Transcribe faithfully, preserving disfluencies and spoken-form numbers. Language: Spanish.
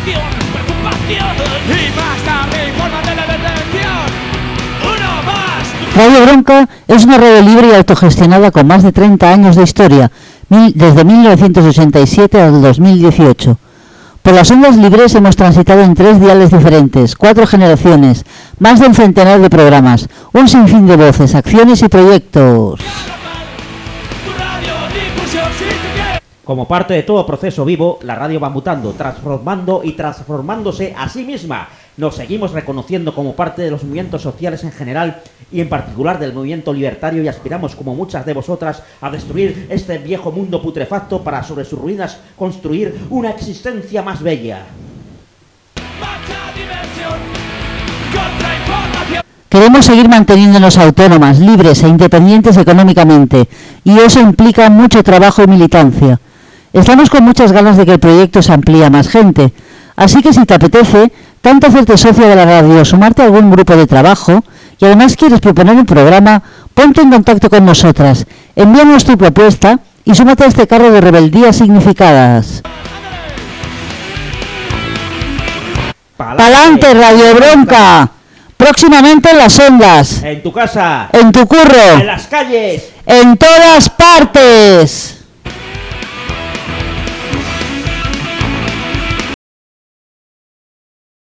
Preocupación, preocupación. Y más tarde informan de la detención. Uno más. Radio Bronca es una radio libre y autogestionada con más de treinta años de historia, mil, desde mil novecientos ochenta y siete al dos mil dieciocho. Por las ondas libres hemos transitado en tres diales diferentes, cuatro generaciones, más de un centenar de programas, un sinfín de voces, acciones y proyectos. Como parte de todo proceso vivo, la radio va mutando, transformando y transformándose a sí misma. Nos seguimos reconociendo como parte de los movimientos sociales en general y en particular del movimiento libertario y aspiramos, como muchas de vosotras, a destruir este viejo mundo putrefacto para sobre sus ruinas construir una existencia más bella. Queremos seguir manteniéndonos autónomas, libres e independientes económicamente, y eso implica mucho trabajo y militancia. Estamos con muchas ganas de que el proyecto se amplíe a más gente, así que si te apetece, tanto hacerte socio de la radio, sumarte a algún grupo de trabajo, y además quieres proponer un programa, ponte en contacto con nosotras, envíanos tu propuesta y súmate a este carro de rebeldías significadas. ¡Pa'lante, Radio Bronca! Próximamente en las ondas. En tu casa. En tu curro. En las calles. En todas partes.